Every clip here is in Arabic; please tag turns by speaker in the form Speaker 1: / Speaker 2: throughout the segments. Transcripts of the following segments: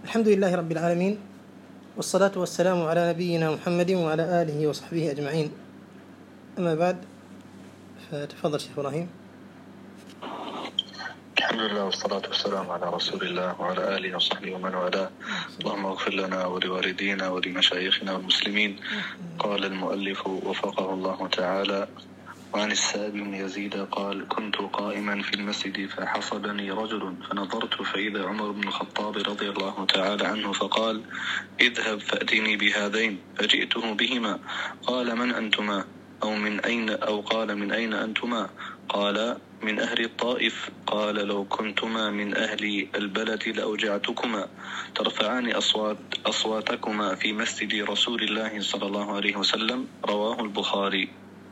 Speaker 1: الحمد لله رب العالمين، والصلاة والسلام على نبينا محمد وعلى آله وصحبه أجمعين. أما بعد، فتفضل شيخ إبراهيم.
Speaker 2: الحمد لله والصلاة والسلام على رسول الله وعلى آله وصحبه ومن والاه. اللهم اغفر لنا ولوالدينا ولمشايخنا والمسلمين. قال المؤلف وفقه الله تعالى: وعن السائب بن يزيد قال: كنت قائما في المسجد فحصبني رجل فنظرت فإذا عمر بن الخطاب رضي الله تعالى عنه فقال: اذهب فأتني بهذين، فجئته بهما. قال: من أنتما؟ قال: من أين أنتما؟ قال: من أهل الطائف. قال: لو كنتما من أهل البلد لأوجعتكما، ترفعان أصواتكما في مسجد رسول الله صلى الله عليه وسلم. رواه البخاري.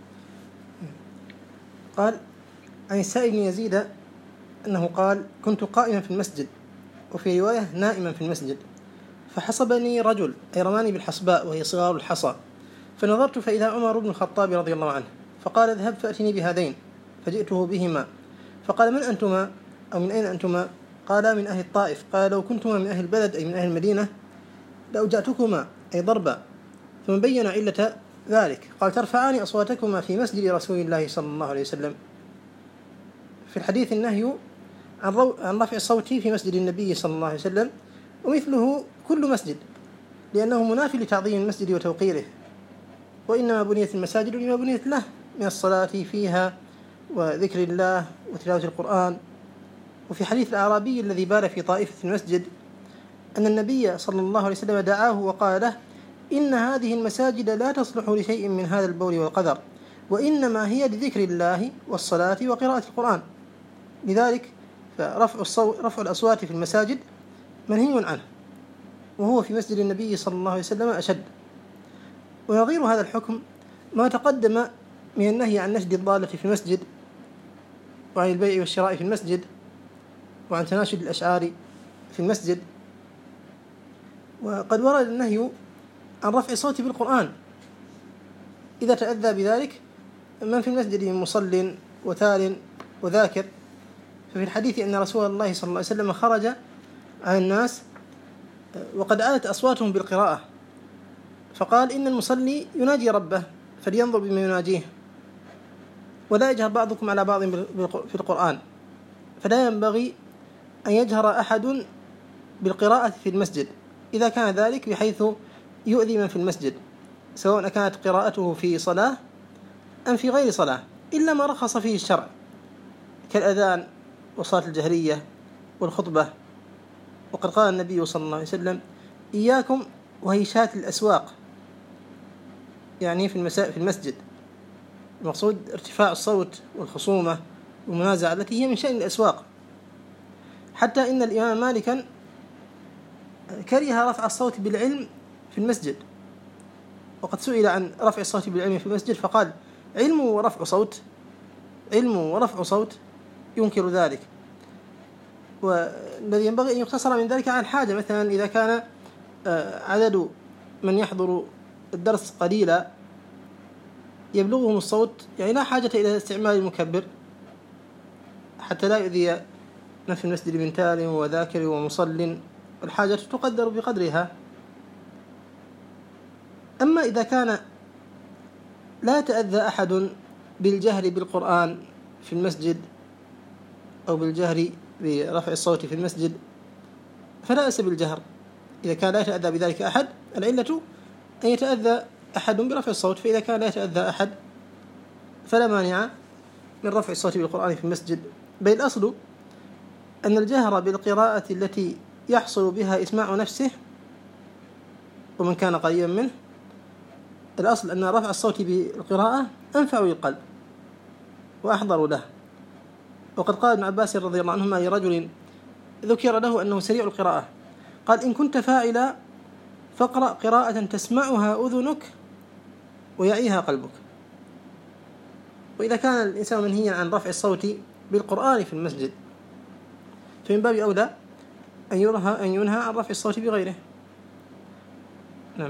Speaker 1: قال عن السائب بن يزيد أنه قال: كنت قائما في المسجد، وفي رواية نائما في المسجد، فحصبني رجل، أي رماني بالحصباء وهي صغار الحصى، فنظرت فإذا عمر بن الخطاب رضي الله عنه، فقال: اذهب فأتني بهذين، فجئته بهما. فقال: من أنتما أو من أين أنتما؟ قال: من أهل الطائف. قال: لو كنتما من أهل البلد أي من أهل المدينة لأوجعتكما، أي ضربا. ثم بين علة ذلك، قال: ترفعان أصواتكما في مسجد رسول الله صلى الله عليه وسلم. في الحديث النهي عن رفع الصوت في مسجد النبي صلى الله عليه وسلم، ومثله كل مسجد، لأنه منافي لتعظيم المسجد وتوقيره، وإنما بنيت المساجد لما بنيت له من الصلاة فيها وذكر الله وتلاوة القرآن. وفي حديث الأعرابي الذي بال في طائفة المسجد أن النبي صلى الله عليه وسلم دعاه وقال له: إن هذه المساجد لا تصلح لشيء من هذا البول والقذر، وإنما هي لذكر الله والصلاة وقراءة القرآن. لذلك فرفع الأصوات في المساجد منهي عنه، وهو في مسجد النبي صلى الله عليه وسلم أشد. ونظير هذا الحكم ما تقدم من النهي عن نشد الضالة في المسجد، وعن البيع والشراء في المسجد، وعن تناشد الأشعار في المسجد. وقد ورد النهي عن رفع الصوت بالقرآن إذا تأذى بذلك من في المسجد من مصل وتال وذاكر. ففي الحديث أن رسول الله صلى الله عليه وسلم خرج على الناس وقد آلت أصواتهم بالقراءة، فقال: إن المصلي يناجي ربه فلينظر بما يناجيه، ولا يجهر بعضكم على بعض في القرآن، فلا ينبغي أن يجهر أحد بالقراءة في المسجد إذا كان ذلك بحيث يؤذي من في المسجد، سواء كانت قراءته في صلاة أم في غير صلاة، إلا ما رخص فيه الشرع كالأذان والصلاة الجهرية والخطبة. وقد قال النبي صلى الله عليه وسلم: إياكم وهيشات الأسواق، يعني في المسجد، المقصود ارتفاع الصوت والخصومة والمنازعة التي هي من شأن الأسواق. حتى إن الإمام مالكا كره رفع الصوت بالعلم في المسجد، وقد سئل عن رفع الصوت بالعلم في المسجد فقال: علم ورفع صوت ينكر ذلك. والذي ينبغي أن يقتصر من ذلك عن حاجة، مثلا إذا كان عدد من يحضر الدرس قليلا يبلغهم الصوت، يعني لا حاجة إلى استعمال المكبر حتى لا يؤذي من في المسجد من تال وذاكر ومصل، الحاجة تقدر بقدرها. أما إذا كان لا يتأذى أحد بالجهر بالقرآن في المسجد أو بالجهر برفع الصوت في المسجد فلا بأس بالجهر. إذا كان لا يتأذى بذلك أحد، العلة أن يتأذى أحد برفع الصوت، فإذا كان لا يتأذى أحد فلا مانع من رفع الصوت بالقرآن في المسجد. بل الأصل أن الجهر بالقراءة التي يحصل بها إسماع نفسه ومن كان قريبا منه، الأصل أن رفع الصوت بالقراءة أنفع للقلب وأحضر له. وقد قال ابن عباس رضي الله عنهما لرجل ذكر له أنه سريع القراءة، قال: إن كنت فاعلا فاقرأ قراءة تسمعها أذنك ويعيها قلبك. وإذا كان الإنسان منهيا عن رفع الصوت بالقرآن في المسجد فمن باب أولى أن ينهى عن رفع الصوت بغيره. نعم.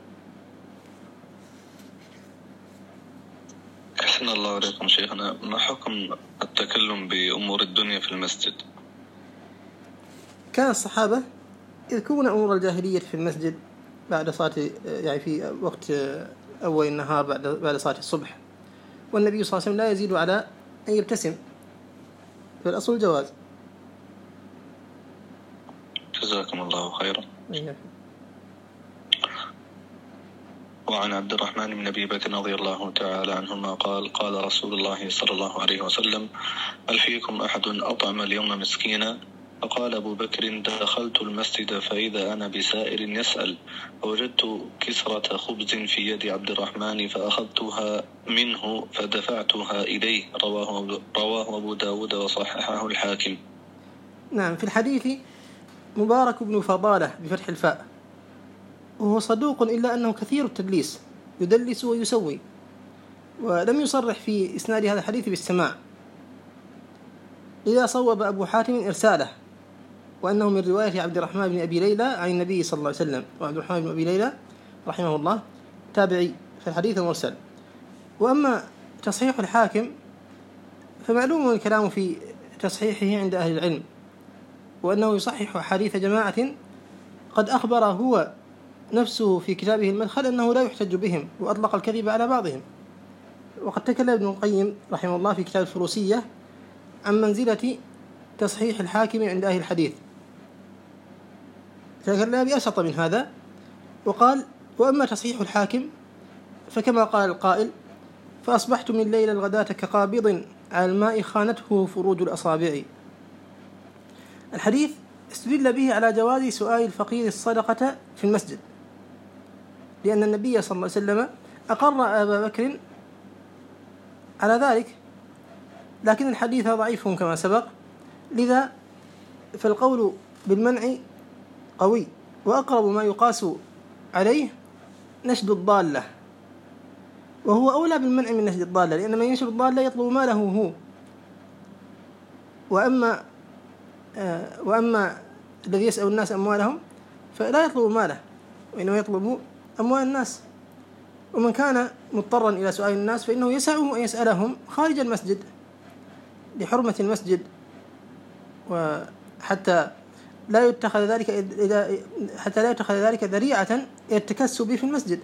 Speaker 2: أحسن الله عليكم شيخنا. ما حكم التكلم بأمور الدنيا في المسجد؟
Speaker 1: كان الصحابة يذكرون أمور الجاهلية في المسجد بعد صلاة، يعني في وقت أول النهار بعد صلاة الصبح، والنبي صلى الله عليه وسلم لا يزيد على أن يبتسم، فالأصل الجواز.
Speaker 2: جزاكم الله خيرا. وعن عبد الرحمن بن أبي بكر رضي الله تعالى عنهما قال قال رسول الله صلى الله عليه وسلم: هل فيكم أحد أطعم اليوم مسكينا؟ فقال أبو بكر: دخلت المسجد فإذا أنا بسائر يسأل، فوجدت كسرة خبز في يد عبد الرحمن فأخذتها منه فدفعتها إليه. رواه أبو داود وصححه الحاكم.
Speaker 1: نعم. في الحديث مبارك بن فضالة بفتح الفاء، وهو صدوق إلا أنه كثير التدليس، يدلس ويسوي، ولم يصرح في إسناد هذا الحديث بالسماع، لذا صوب أبو حاتم إرساله، وأنه من رواية عبد الرحمن بن أبي ليلى عن النبي صلى الله عليه وسلم. وعبد الرحمن بن أبي ليلى رحمه الله تابعي، في الحديث المرسل. وأما تصحيح الحاكم فمعلوم الكلام في تصحيحه عند أهل العلم، وأنه يصحح حديث جماعة قد أخبر هو نفسه في كتابه المدخل أنه لا يحتج بهم، وأطلق الكذب على بعضهم. وقد تكلم ابن القيم رحمه الله في كتاب الفروسية عن منزلة تصحيح الحاكم عند أهل الحديث، فكان بأسط من هذا، وقال: وأما تصحيح الحاكم فكما قال القائل: فأصبحت من ليل الغداة كقابض على الماء خانته فروج الأصابع. الحديث استدل به على جواز سؤال الفقير الصدقة في المسجد، لأن النبي صلى الله عليه وسلم أقر أبا بكر على ذلك، لكن الحديث ضعيف كما سبق، لذا فالقول بالمنع قوي، وأقرب ما يقاس عليه نشد الضالة، وهو أولى بالمنع من نشد الضالة، لأن من ينشد الضالة يطلب ماله هو. وأما الذي يسأل الناس أموالهم فلا يطلب ماله، وإنما يطلب أموال الناس. ومن كان مضطرا إلى سؤال الناس فإنه يسعه أن يسألهم خارج المسجد لحرمة المسجد، وحتى لا يتخذ ذلك ذريعة إلى التكسب في المسجد.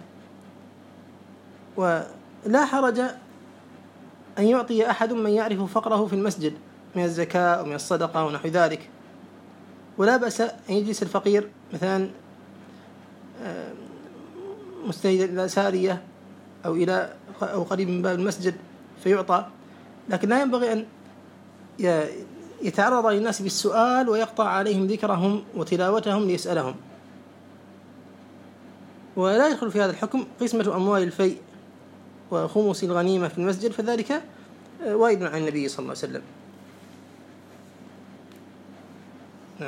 Speaker 1: ولا حرج أن يعطي أحد من يعرف فقره في المسجد من الزكاة ومن الصدقة ونحو ذلك، ولا بأس أن يجلس الفقير مثلا مستند إلى سارية أو قريب من باب المسجد فيعطى، لكن لا ينبغي أن يتعرض للناس بالسؤال ويقطع عليهم ذكرهم وتلاوتهم ليسألهم. ولا يدخل في هذا الحكم قسمة أموال الفيء وخمس الغنيمة في المسجد، فذلك وارد عن النبي صلى الله عليه وسلم. نعم.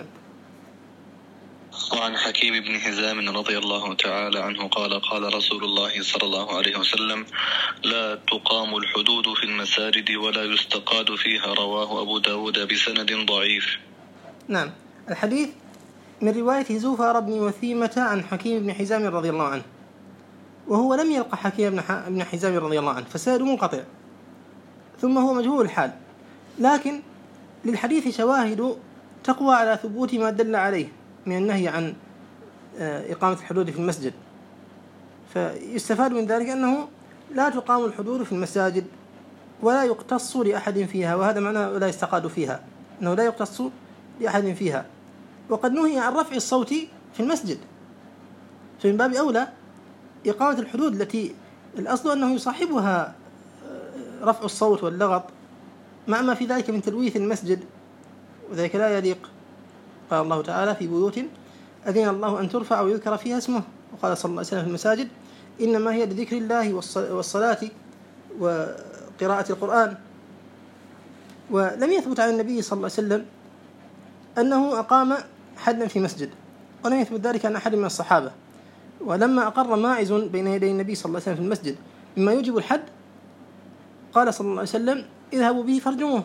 Speaker 2: وعن حكيم بن حزام رضي الله تعالى عنه قال قال رسول الله صلى الله عليه وسلم: لا تقام الحدود في المساجد ولا يستقاد فيها. رواه أبو داود بسند ضعيف.
Speaker 1: نعم. الحديث من رواية زوفر بن وثيمة عن حكيم بن حزام رضي الله عنه، وهو لم يلقى حكيم بن حزام رضي الله عنه، فساد منقطع، ثم هو مجهول الحال، لكن للحديث شواهد تقوى على ثبوت ما دل عليه من النهي عن إقامة الحدود في المسجد. فيستفاد من ذلك أنه لا تقام الحدود في المساجد ولا يقتص لأحد فيها، وهذا معنى لا يستقاد فيها، أنه لا يقتص لأحد فيها. وقد نهي عن رفع الصوت في المسجد، فمن باب أولى إقامة الحدود التي الأصل أنه يصاحبها رفع الصوت واللغط، مع ما في ذلك من تلويث المسجد، وذلك لا يليق. قال الله تعالى: في بيوت أذن الله أن ترفع ويذكر فيها اسمه. وقال صلى الله عليه وسلم في المساجد: إنما هي لذكر الله والصلاة وقراءة القرآن. ولم يثبت عن النبي صلى الله عليه وسلم أنه أقام حدا في مسجد، ولم يثبت ذلك عن أحد من الصحابة. ولما أقر ماعز بين يدي النبي صلى الله عليه وسلم في المسجد مما يوجب الحد، قال صلى الله عليه وسلم: اذهبوا به فارجموه.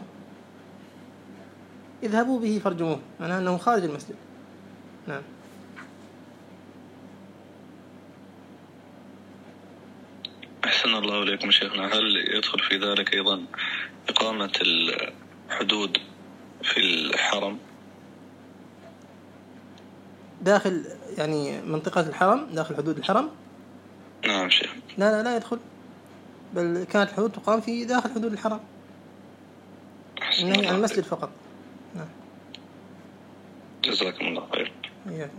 Speaker 1: اذهبوا به فارجموه، معناه أنه خارج المسجد. نعم.
Speaker 2: أحسن الله إليكم شيخنا. هل يدخل في ذلك أيضا إقامة الحدود في الحرم؟
Speaker 1: داخل يعني منطقة الحرم، داخل حدود الحرم؟
Speaker 2: نعم شيخ.
Speaker 1: لا يدخل، بل كانت الحدود تقام في داخل حدود الحرم، النهي عن المسجد فقط. نعم.
Speaker 2: جزاكم الله خير.
Speaker 1: إياكم.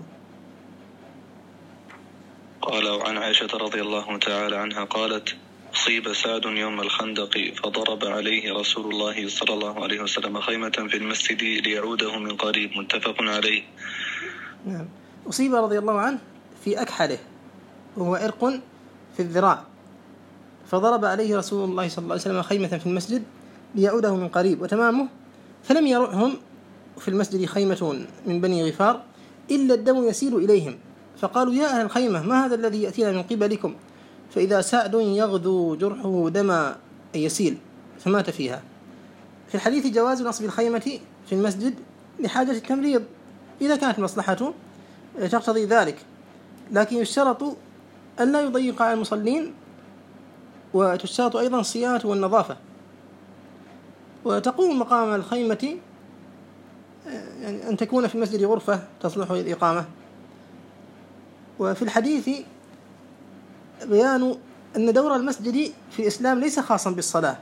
Speaker 2: قال: وعن عائشة رضي الله تعالى عنها قالت: أصيب سعد يوم الخندق فضرب عليه رسول الله صلى الله عليه وسلم خيمة في المسجد ليعوده من قريب، متفق عليه.
Speaker 1: نعم. أصيب رضي الله عنه في أكحله، وهو عرق في الذراع، فضرب عليه رسول الله صلى الله عليه وسلم خيمة في المسجد ليعوده من قريب، وتمامه فلم يرعهم في المسجد خيمة من بني غفار إلا الدم يسيل إليهم، فقالوا: يا أهل الخيمة، ما هذا الذي يأتينا من قبلكم؟ فإذا سعد يغدو جرحه دما يسيل، فمات فيها. في الحديث جواز نصب الخيمة في المسجد لحاجة التمريض إذا كانت المصلحة تقتضي ذلك، لكن يشترط أن لا يضيق على المصلين، وتشترط أيضا الصيانة والنظافة، وتقوم مقام الخيمة يعني أن تكون في المسجد غرفة تصلح للإقامة. وفي الحديث بيان أن دور المسجد في الإسلام ليس خاصا بالصلاة،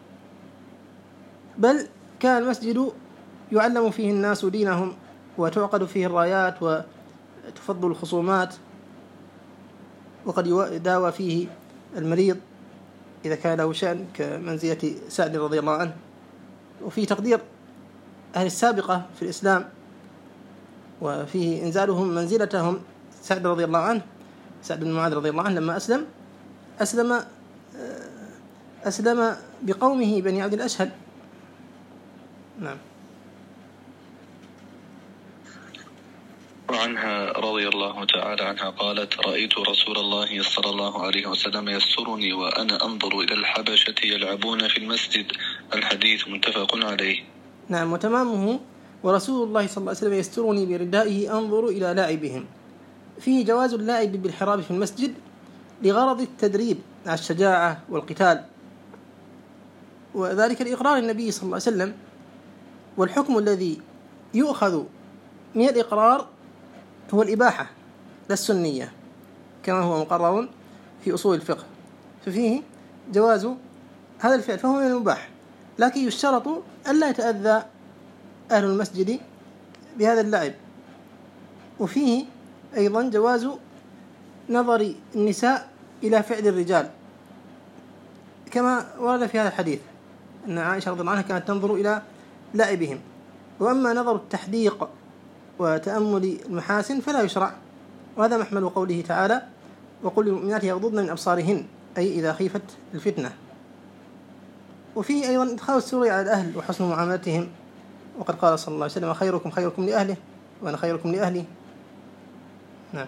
Speaker 1: بل كان المسجد يعلم فيه الناس دينهم، وتعقد فيه الرايات، وتفضل الخصومات، وقد يداوى فيه المريض إذا كان له شأن كمنزلة سعد رضي الله عنه. وفي تقدير أهل السابقة في الإسلام، وفيه إنزالهم منزلتهم. سعد رضي الله عنه، سعد بن معاذ رضي الله عنه، لما أسلم بقومه بني عبد الأشهل. نعم.
Speaker 2: وعنها رضي الله تعالى عنها قالت: رأيت رسول الله صلى الله عليه وسلم يسترني وأنا أنظر إلى الحبشة يلعبون في المسجد. الحديث متفق عليه.
Speaker 1: نعم. وتمامه: ورسول الله صلى الله عليه وسلم يسترني بردائه أنظر إلى لاعبهم. فيه جواز اللاعب بالحراب في المسجد لغرض التدريب على الشجاعة والقتال، وذلك لإقرار النبي صلى الله عليه وسلم. والحكم الذي يؤخذ من الإقرار هو الإباحة لا السنية، كما هو مقرر في أصول الفقه، ففيه جواز هذا الفعل، فهو من المباح، لكن يشترط ألا يتأذى أهل المسجد بهذا اللعب. وفيه أيضا جواز نظر النساء إلى فعل الرجال، كما ورد في هذا الحديث أن عائشة رضي الله عنها كانت تنظر إلى لعبهم. وأما نظر التحديق وتأمل المحاسن فلا يشرع، وهذا محمل قوله تعالى: وقل للمؤمنات يغضضن من أبصارهن، أي إذا خيفت الفتنة. وفيه أيضا إدخال السرور على الأهل وحسن معاملتهم، وقد قال صلى الله عليه وسلم: خيركم خيركم لأهله وأنا خيركم لأهلي. نعم.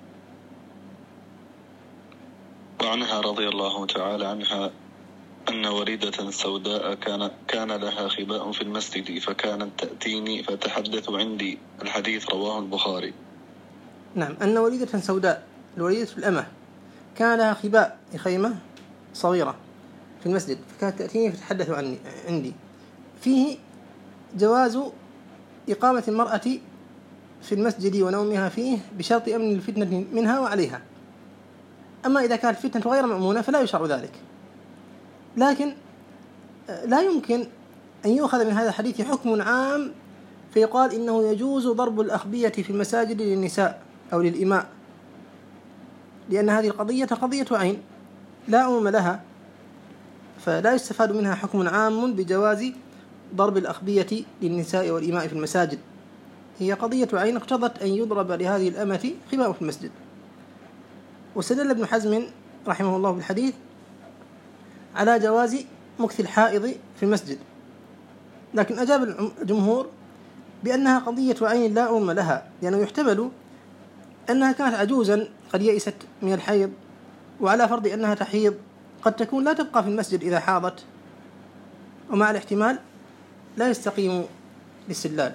Speaker 2: وعنها رضي الله تعالى عنها أن وليدة سوداء كان لها خباء في المسجد، فكانت تأتيني فتحدث عندي. الحديث رواه البخاري.
Speaker 1: نعم. أن وليدة سوداء، الوليدة الأمة، كان لها خباء، خيمة صغيرة في المسجد، فكانت تأتيني فتحدث عندي. فيه جواز إقامة المرأة في المسجد ونومها فيه بشرط أمن الفتنة منها وعليها. أما إذا كانت الفتنة غير مأمونة فلا يشرع ذلك. لكن لا يمكن أن يؤخذ من هذا الحديث حكم عام فيقال إنه يجوز ضرب الأخبية في المساجد للنساء أو للإماء، لأن هذه القضية قضية عين لا عموم لها، فلا يستفاد منها حكم عام بجواز ضرب الأخبية للنساء والإماء في المساجد. هي قضية عين اقتضت أن يضرب لهذه الأمة خباء في المسجد. واستدل ابن حزم رحمه الله بالحديث على جواز مكث الحائض في المسجد، لكن أجاب الجمهور بأنها قضية عين لا عموم لها، لأنه يحتمل أنها كانت عجوزا قد يئست من الحيض، وعلى فرض أنها تحيض قد تكون لا تبقى في المسجد إذا حاضت، ومع الاحتمال لا يستقيم الاستدلال.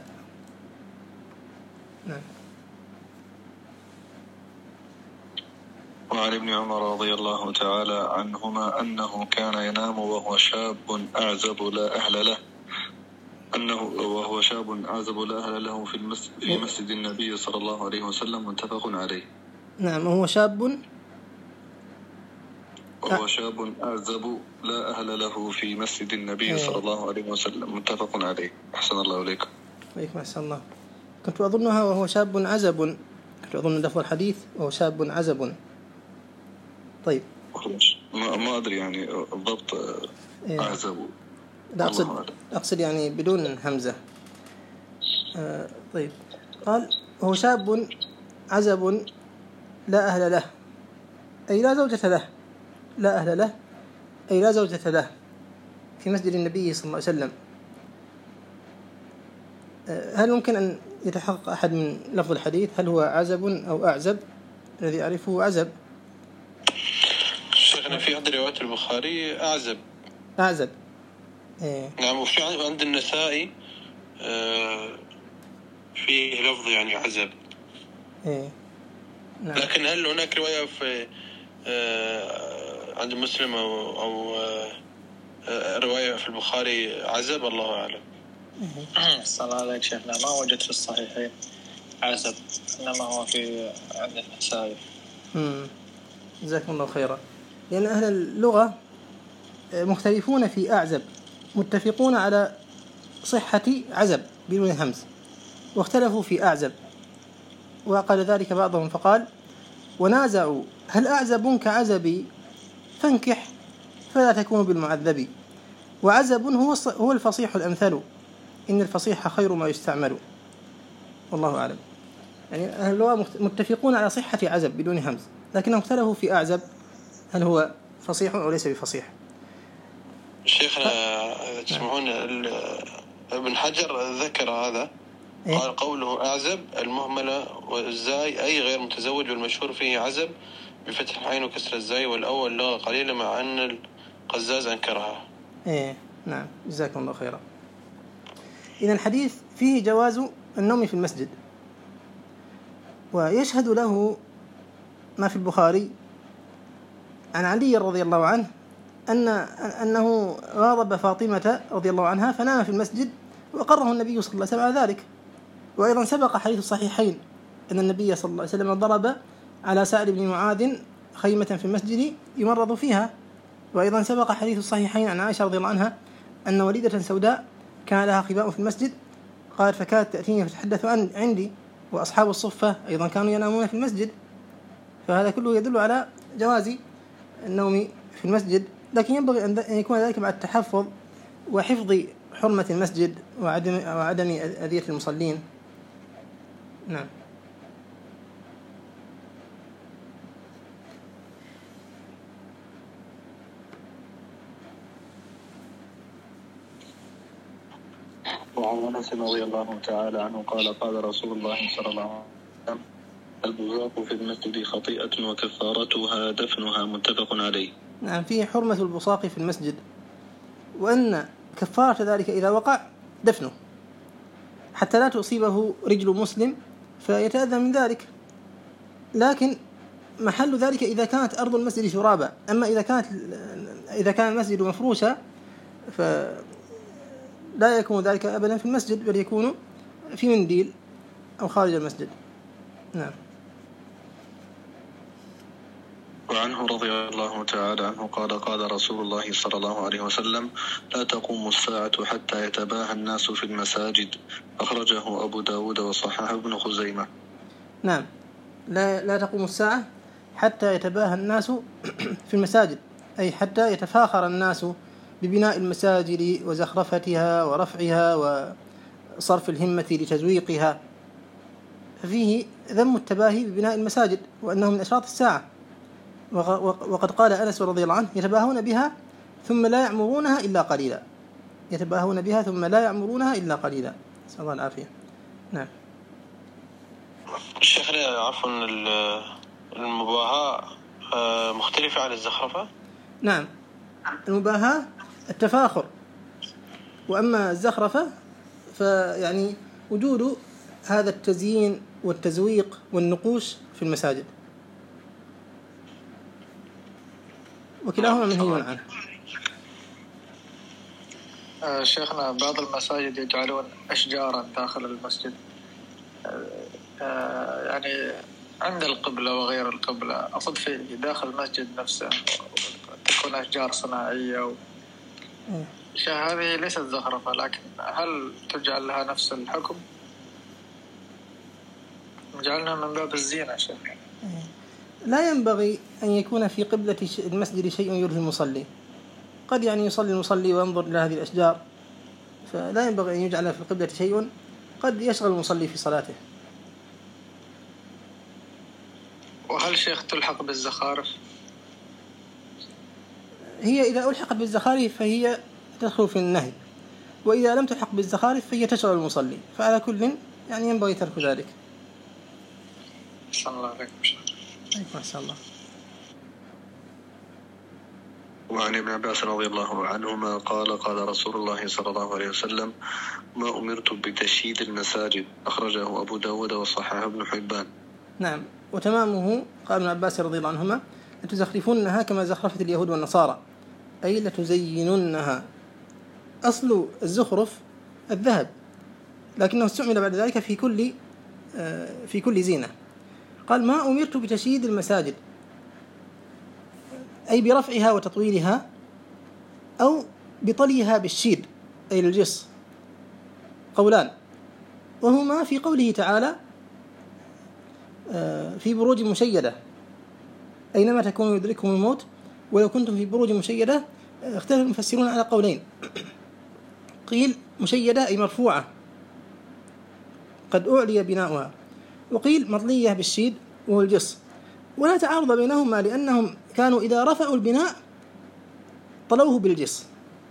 Speaker 1: نعم.
Speaker 2: وعن ابن عمر رضي الله تعالى عنهما أنه كان ينام وهو شاب أعزب لا أهل له. أنه وهو شاب أعزب لا أهل له في مسجد النبي صلى الله عليه وسلم متفق عليه.
Speaker 1: نعم، وهو شاب
Speaker 2: أعزب لا أهل له في مسجد النبي صلى الله عليه وسلم متفق عليه. أحسن الله إليكم.
Speaker 1: وإليكم أحسن الله. كنت أظنها وهو شاب عزب، كنت أظن لفظ الحديث وهو شاب عزب. طيب،
Speaker 2: ما أدري يعني الضبط أعزب.
Speaker 1: لا، أقصد يعني بدون همزة. طيب، قال وهو شاب عزب لا أهل له، أي لا زوجة له، لا أهل له أي لا زوجة له في مسجد النبي صلى الله عليه وسلم. هل ممكن أن يتحقق أحد من لفظ الحديث هل هو عزب أو أعزب؟ الذي أعرفه عزب.
Speaker 3: شيخنا في عند رواية البخاري أعزب. نعم، وفي عند النسائي فيه لفظ يعني عزب.
Speaker 1: نعم.
Speaker 3: لكن هل هناك رواية في عند مسلم أو رواية في البخاري عزب؟ الله أعلم.
Speaker 4: الصلاة عليك شيخنا، ما وجدت في الصحيحين عزب، إنما هو في عند النسائي.
Speaker 1: جزاكم الله خيرا. لأن أهل اللغة مختلفون في أعزب، متفقون على صحة عزب بدون همز، واختلفوا في أعزب، وقال ذلك بعضهم فقال ونازعوا هل أعزب كعزبي فانكح فلا تكون بالمعذب، وعزب هو الفصيح الأمثل، إن الفصيح خير ما يستعمل. والله أعلم. يعني أهل اللغة متفقون على صحة عزب بدون همز، لكنهم اختلفوا في أعزب هل هو فصيح أو ليس بفصيح.
Speaker 3: شيخنا تسمعون ابن حجر ذكر هذا، قال قوله أعزب المهملة والزاي أي غير متزوج، والمشهور فيه عزب بفتح العين وكسر الزاي، والأول لغة قليلة مع أن القزاز أنكرها.
Speaker 1: نعم، جزاكم الله خيرا. إذن الحديث فيه جواز النوم في المسجد، ويشهد له ما في البخاري عن علي رضي الله عنه أنه غاضب فاطمة رضي الله عنها فنام في المسجد، وأقره النبي صلى الله عليه وسلم على ذلك. وأيضا سبق حديث الصحيحين أن النبي صلى الله عليه وسلم ضرب على سعد بن معاذ خيمة في المسجد يمرض فيها. وأيضا سبق حديث الصحيحين عن عائشة رضي الله عنها أن وليدة سوداء كان لها خباء في المسجد، قالت فكانت تأتيني فتحدث عندي، وأصحاب الصفة أيضا كانوا ينامون في المسجد. فهذا كله يدل على جواز النوم في المسجد، لكن ينبغي أن يكون ذلك مع التحفظ وحفظ حرمة المسجد وعدم أذية المصلين. نعم.
Speaker 2: وعن أنس رضي الله تعالى عنه قال قال رسول الله صلى الله عليه وسلم البزاق في المسجد خطيئة وكفارتها دفنها متفق عليه.
Speaker 1: نعم، فيه حرمة البصاق في المسجد، وأن كفارة ذلك إذا وقع دفنه حتى لا تصيبه رجل مسلم فيتأذى من ذلك. لكن محل ذلك إذا كانت أرض المسجد شرابا. أما إذا كان المسجد مفروشا فلا يكون ذلك أبدا في المسجد، بل يكون في منديل أو خارج المسجد. نعم.
Speaker 2: وعنه رضي الله تعالى عنه قال قال رسول الله صلى الله عليه وسلم لا تقوم الساعة حتى يتباهى الناس في المساجد. أخرجه أبو داود وصححه ابن خزيمة.
Speaker 1: نعم، لا تقوم الساعة حتى يتباهى الناس في المساجد، أي حتى يتفاخر الناس ببناء المساجد وزخرفتها ورفعها وصرف الهمة لتزويقها. ففيه ذم التباهي ببناء المساجد، وأنه من أشراط الساعة. وقد قال أنس رضي الله عنه يتباهون بها ثم لا يعمرونها إلا قليلا. يتباهون بها ثم لا يعمرونها إلا قليلا، نسأل الله العافية. نعم.
Speaker 3: الشيخ عفوا، المباهاة مختلفة عن الزخرفة؟
Speaker 1: نعم، المباهاة التفاخر، وأما الزخرفة فيعني وجود هذا التزيين والتزويق والنقوش في المساجد، وكلاهما منهي عنه.
Speaker 4: شيخنا بعض المساجد يجعلون أشجارا داخل المسجد، يعني عند القبلة وغير القبلة، أقصد في داخل المسجد نفسه تكون أشجار صناعية هذه ليست زخرفة، لكن هل تجعل لها نفس الحكم؟ جعلنا من باب الزينة شيخ.
Speaker 1: لا ينبغي أن يكون في قبلة المسجد شيء يلهي المصلي، قد يعني يصلي المصلي وينظر إلى هذه الأشجار، فلا ينبغي أن يجعل في القبلة شيء قد يشغل المصلي في صلاته.
Speaker 4: وهل شيخ تلحق بالزخارف؟
Speaker 1: هي إذا ألحقت بالزخارف فهي تدخل في النهي، وإذا لم تلحق بالزخارف فهي تشغل المصلي، فعلى كل يعني ينبغي ترك ذلك.
Speaker 4: أحسن الله عليكم.
Speaker 1: ما شاء الله.
Speaker 2: وعن ابن عباس رضي الله عنهما قال قال رسول الله صلى الله عليه وسلم: ما أمرت بتشييد المساجد، أخرجه أبو داود وصححه ابن حبان.
Speaker 1: نعم، وتمامه قال ابن عباس رضي الله عنهما: لتزخرفونها كما زخرفت اليهود والنصارى، أي لتزيننها. أصل الزخرف الذهب، لكنه استعمل بعد ذلك في كل زينة. قال: ما أمرت بتشييد المساجد، أي برفعها وتطويلها، أو بطليها بالشيد أي الجص، قولان، وهما في قوله تعالى: في بروج مشيدة، أينما تكونوا يدرككم الموت ولو كنتم في بروج مشيدة. اختلف المفسرون على قولين، قيل مشيدة أي مرفوعة قد أعلي بناؤها، وقيل مطلية بالشيد وهو الجص، ولا تعارض بينهما لأنهم كانوا إذا رفعوا البناء طلوه بالجص.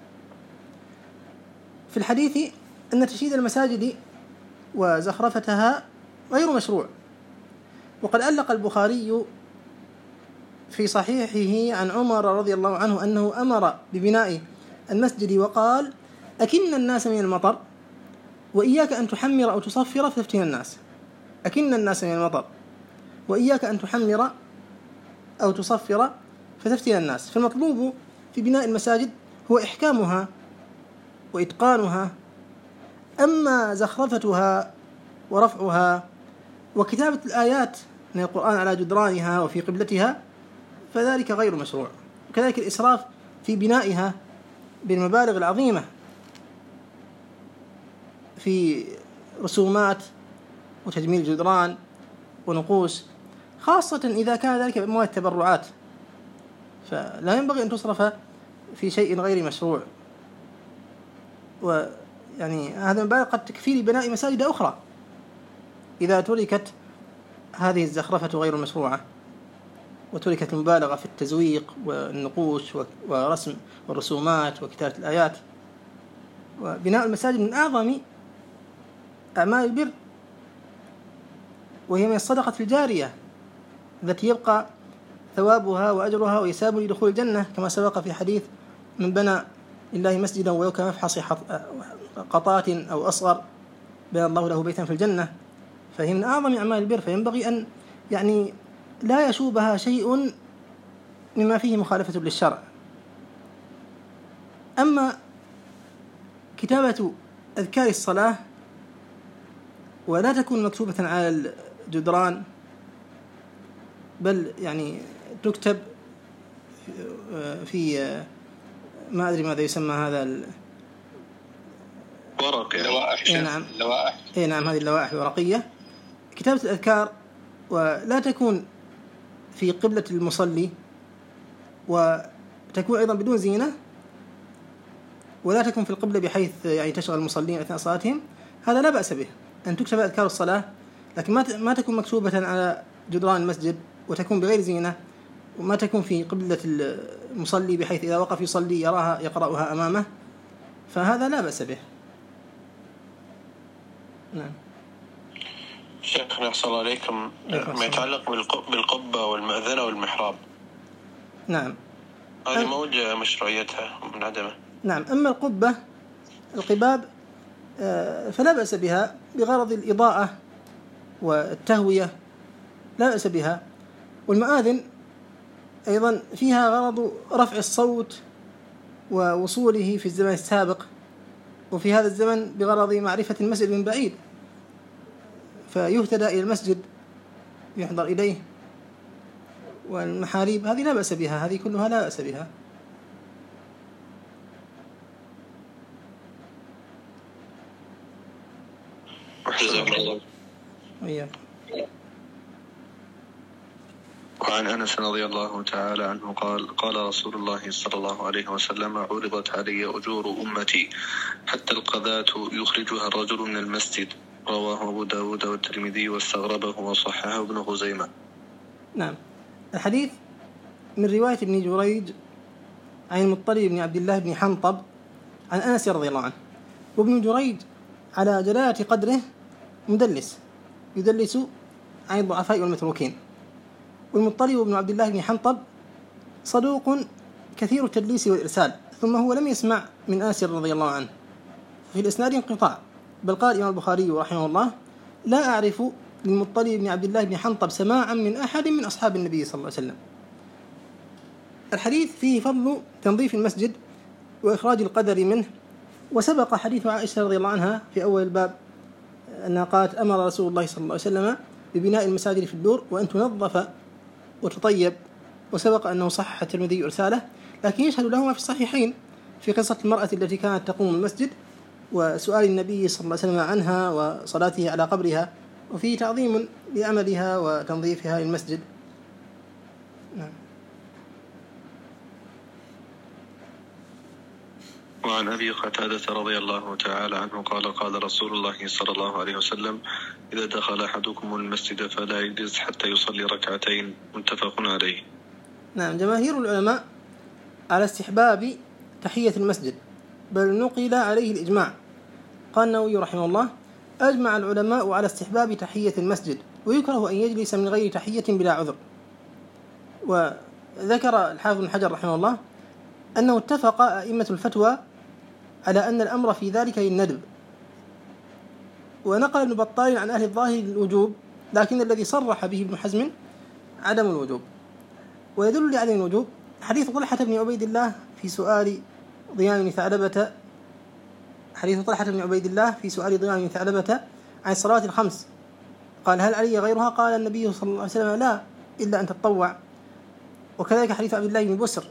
Speaker 1: في الحديث أن تشييد المساجد وزخرفتها غير مشروع، وقد ألق البخاري في صحيحه عن عمر رضي الله عنه أنه أمر ببناء المسجد وقال: أكن الناس من المطر وإياك أن تحمر أو تصفر فتفتن الناس. أكن الناس من المطر وإياك أن تحمر أو تصفر فتفتن الناس. فالمطلوب في بناء المساجد هو إحكامها وإتقانها، أما زخرفتها ورفعها وكتابة الآيات من القرآن على جدرانها وفي قبلتها فذلك غير مشروع. وكذلك الإسراف في بنائها بالمبالغ العظيمة في رسومات وتجميل جدران ونقوش، خاصة إذا كان ذلك بأموال التبرعات، فلا ينبغي أن تصرف في شيء غير مشروع. ويعني هذا المبالغ قد تكفي لبناء مساجد أخرى إذا تركت هذه الزخرفة غير المشروعة، وتركت المبالغة في التزويق والنقوش ورسم والرسومات وكتابة الآيات. وبناء المساجد من أعظم أعمال البر، وهي من الصدقة الجارية التي يبقى ثوابها وأجرها ويساب لدخول الجنة، كما سبق في حديث: من بنى لله مسجدا ولو كمفحص قطات أو أصغر بنى الله له بيتا في الجنة. فهي من أعظم أعمال البر، فينبغي أن يعني لا يشوبها شيء مما فيه مخالفة للشرع. أما كتابة أذكار الصلاة ولا تكون مكتوبة على الجدران، بل يعني تكتب في ما أدري ماذا يسمى هذا
Speaker 3: ورق، لوائح.
Speaker 1: نعم،
Speaker 3: لوائح.
Speaker 1: نعم، هذه اللوائح الورقية، كتابة الأذكار، ولا تكون في قبلة المصلي، وتكون أيضا بدون زينة، ولا تكون في القبلة بحيث يعني تشغل المصلين أثناء صلاتهم. هذا لا بأس به أن تكتب أذكار الصلاة، لكن ما تكون مكتوبة على جدران المسجد، وتكون بغير زينة، وما تكون في قبلة المصلي بحيث إذا وقف يصلي يراها يقرأها أمامه، فهذا لا بأس به. نعم.
Speaker 3: شيخنا أحسن الله عليكم، ما يتعلق بالقبة والمأذنة والمحراب،
Speaker 1: نعم،
Speaker 3: هذه ما وجه مشروعيتها من عدمه.
Speaker 1: نعم. أما القبة القباب فلا بأس بها بغرض الإضاءة والتهوية، لا بأس بها. والمآذن أيضا فيها غرض رفع الصوت ووصوله في الزمن السابق وفي هذا الزمن بغرض معرفة المسجد من بعيد، فيهتدى إلى المسجد يحضر إليه. والمحاريب هذه لا بأس بها، هذه كلها لا بأس بها.
Speaker 2: وعن أنس رضي الله تعالى عنه قال رسول الله صلى الله عليه وسلم: عرضت علي أجور أمتي حتى القذاة يخرجها الرجل من المسجد. رواه أبو داود والترمذي واستغربه وصححه ابن خزيمة.
Speaker 1: نعم. الحديث من رواية ابن جريج عن المطلب بن عبد الله بن حنطب عن أنس رضي الله عنه. وابن جريج على جلالة قدره مدلس، يدلس عن الضعفاء والمتروكين. والمطلب بن عبد الله بن حنطب صدوق كثير التدليس والإرسال، ثم هو لم يسمع من آسر رضي الله عنه، في الإسناد انقطاع. بل قال الإمام البخاري رحمه الله: لا أعرف للمطلب بن عبد الله بن حنطب سماعا من أحد من أصحاب النبي صلى الله عليه وسلم. الحديث فيه فضل تنظيف المسجد وإخراج القدر منه. وسبق حديث عائشة رضي الله عنها في أول الباب أنها قالت: أمر رسول الله صلى الله عليه وسلم ببناء المساجد في الدور وأن تنظف وتطيب. وسبق أنه صحح الترمذي إرساله، لكن يشهد لهما في الصحيحين في قصة المرأة التي كانت تقوم المسجد وسؤال النبي صلى الله عليه وسلم عنها وصلاته على قبرها، وفيه تعظيم لعملها وتنظيفها للمسجد. نعم.
Speaker 2: وعن أبي قتادة رضي الله تعالى عنه قال رسول الله صلى الله عليه وسلم: إذا دخل أحدكم المسجد فلا يجلس حتى يصلي ركعتين. متفق عليه.
Speaker 1: نعم. جماهير العلماء على استحباب تحية المسجد، بل نقل عليه الإجماع. قال النووي رحمه الله: أجمع العلماء على استحباب تحية المسجد، ويكره أن يجلس من غير تحية بلا عذر. وذكر الحافظ بن حجر رحمه الله أنه اتفق أئمة الفتوى على أن الأمر في ذلك للندب. ونقل ابن بطال عن أهل الظاهر الوجوب، لكن الذي صرح به ابن حزم عدم الوجوب. ويدل لعدم الوجوب حديث طلحة بن عبيد الله في سؤال ضيان بن ثعلبة عن الصلوات الخمس، قال: هل علي غيرها؟ قال النبي صلى الله عليه وسلم: لا، إلا أن تتطوع. وكذلك حديث عبد الله بن بسر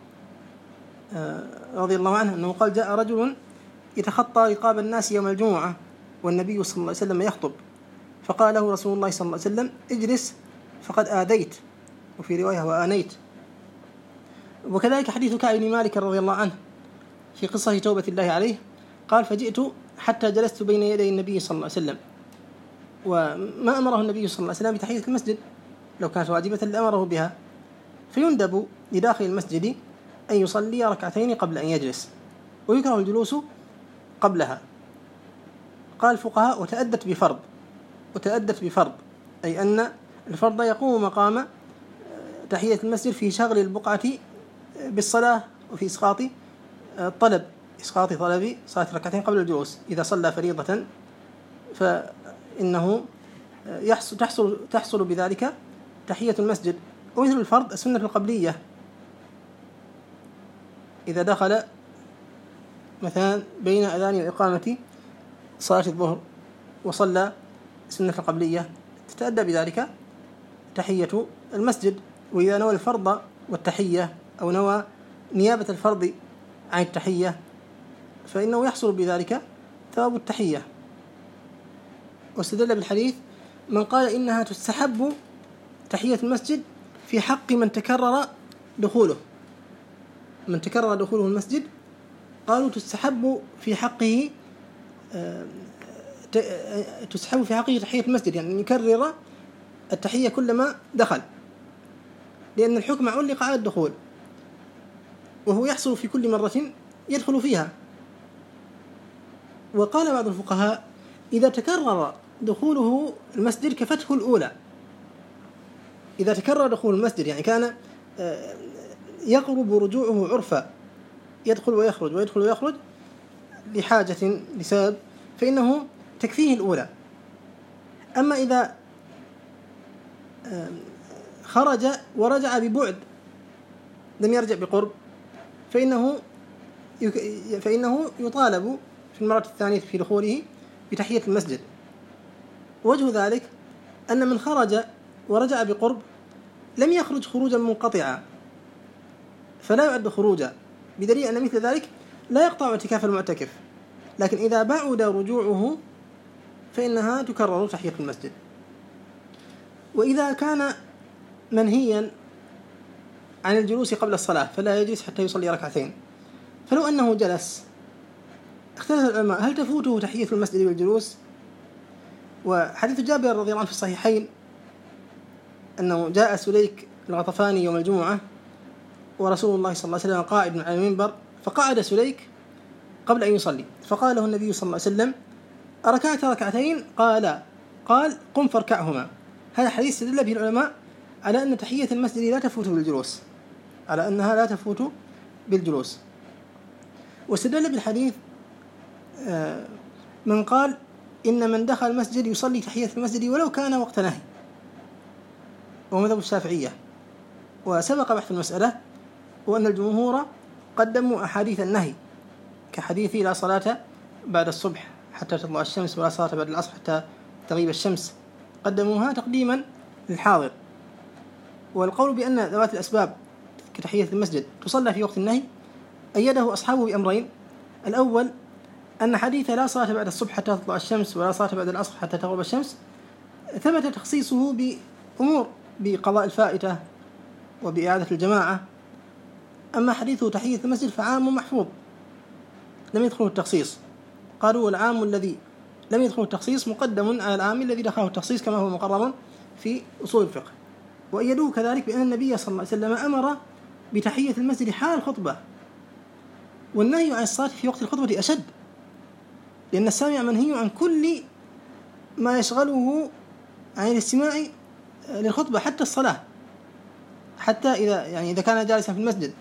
Speaker 1: رضي الله عنه أنه قال: جاء رجل يتخطى رقاب الناس يوم الجمعة والنبي صلى الله عليه وسلم يخطب، فقال له رسول الله صلى الله عليه وسلم: اجلس فقد آذيت، وفي رواية وآنيت. وكذلك حديث كعب بن مالك رضي الله عنه في قصة توبة الله عليه، قال: فجئت حتى جلست بين يدي النبي صلى الله عليه وسلم، وما أمره النبي صلى الله عليه وسلم بتحية المسجد، لو كانت واجبة لأمره بها. فيندب لداخل المسجد أن يصلي ركعتين قبل أن يجلس، ويكره الجلوس قبلها. قال الفقهاء: وتأدت بفرض، أي أن الفرض يقوم مقام تحية المسجد في شغل البقعة بالصلاة، وفي إسقاط طلب صلاة ركعتين قبل الجلوس. إذا صلى فريضة فإنه تحصل بذلك تحية المسجد. ومثل الفرض السنة القبلية، إذا دخل مثلا بين أذان وإقامة صلاة الظهر وصلى السنة القبلية، تتأدى بذلك تحية المسجد. وإذا نوى الفرض والتحية أو نوى نيابة الفرض عن التحية فإنه يحصل بذلك ثواب التحية. واستدل بالحديث من قال إنها تستحب تحية المسجد في حق من تكرر دخوله المسجد، قالوا تستحب في حقه تحية المسجد، يعني يكرر التحية كلما دخل، لأن الحكم علق على الدخول، وهو يحصل في كل مرة يدخل فيها. وقال بعض الفقهاء: إذا تكرر دخوله المسجد كفته الأولى، إذا تكرر دخول المسجد يعني كان يقرب رجوعه عرفا، يدخل ويخرج لحاجة لسبب، فإنه تكفيه الأولى. أما إذا خرج ورجع ببعد لم يرجع بقرب، فإنه يطالب في المرة الثانية في دخوله بتحية المسجد. وجه ذلك أن من خرج ورجع بقرب لم يخرج خروجا منقطعا فلا يعد خروجا، بدليل أن مثل ذلك لا يقطع اعتكاف المعتكف، لكن إذا بعد رجوعه فإنها تكرر تحية المسجد. وإذا كان منهيا عن الجلوس قبل الصلاة فلا يجلس حتى يصلي ركعتين، فلو أنه جلس اختلف العلماء هل تفوته تحية المسجد بالجلوس؟ وحديث جابر رضي الله عنه في الصحيحين أنه جاء سليك الغطفاني يوم الجمعة ورسول الله صلى الله عليه وسلم قائد على المنبر، فقعد سليك قبل أن يصلي، فقال له النبي صلى الله عليه وسلم أركعت ركعتين؟ قال قم فاركعهما. هذا حديث استدل به العلماء على أن تحية المسجد لا تفوت بالجلوس، على أنها لا تفوت بالجلوس. واستدل بالحديث من قال إن من دخل المسجد يصلي تحية المسجد ولو كان وقت نهي، ومذهب الشافعية. وسبق بحث المسألة وأن الجمهور قدموا أحاديث النهي كحديث لا صلاة بعد الصبح حتى تطلع الشمس ولا صلاة بعد العصر حتى تغيب الشمس، قدموها تقديما للحاضر. والقول بأن ذوات الأسباب كتحية المسجد تصلى في وقت النهي أيده أصحابه بأمرين: الأول أن حديث لا صلاة بعد الصبح حتى تطلع الشمس ولا صلاة بعد العصر حتى تغرب الشمس ثبت تخصيصه بأمور بقضاء الفائتة وبإعادة الجماعة، أما حديث تحية المسجد فعام محفوظ لم يدخله التخصيص. قالوا العام الذي لم يدخله التخصيص مقدم على العام الذي دخله التخصيص كما هو مقرر في أصول الفقه. وأيدوه كذلك بأن النبي صلى الله عليه وسلم أمر بتحية المسجد حال الخطبة، والنهي عن الصلاة في وقت الخطبة أشد، لأن السامع منهي عن كل ما يشغله عن الاستماع للخطبة حتى الصلاة، حتى إذا كان جالسا في المسجد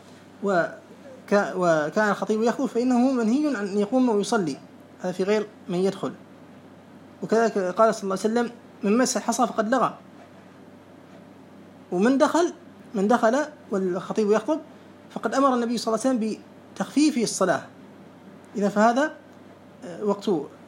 Speaker 1: وكان الخطيب يخطب فإنه منهي عن أن يقوم ويصلي، هذا في غير من يدخل. وكذلك قال صلى الله عليه وسلم من مس الحصى فقد لغى، ومن دخل والخطيب يخطب فقد أمر النبي صلى الله عليه وسلم بتخفيف الصلاة. إذا فهذا وقت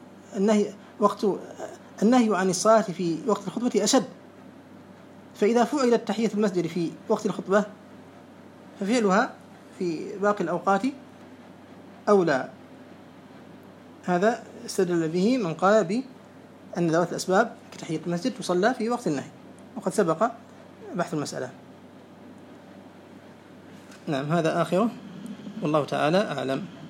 Speaker 1: النهي عن الصلاة في وقت الخطبة أشد، فإذا فعلت تحية المسجد في وقت الخطبة ففعلها في باقي الأوقات أولى. هذا استدل به من قال بأن ذوات الأسباب كتحية المسجد تصلى في وقت النهي، وقد سبق بحث المسألة. نعم، هذا آخره، والله تعالى أعلم.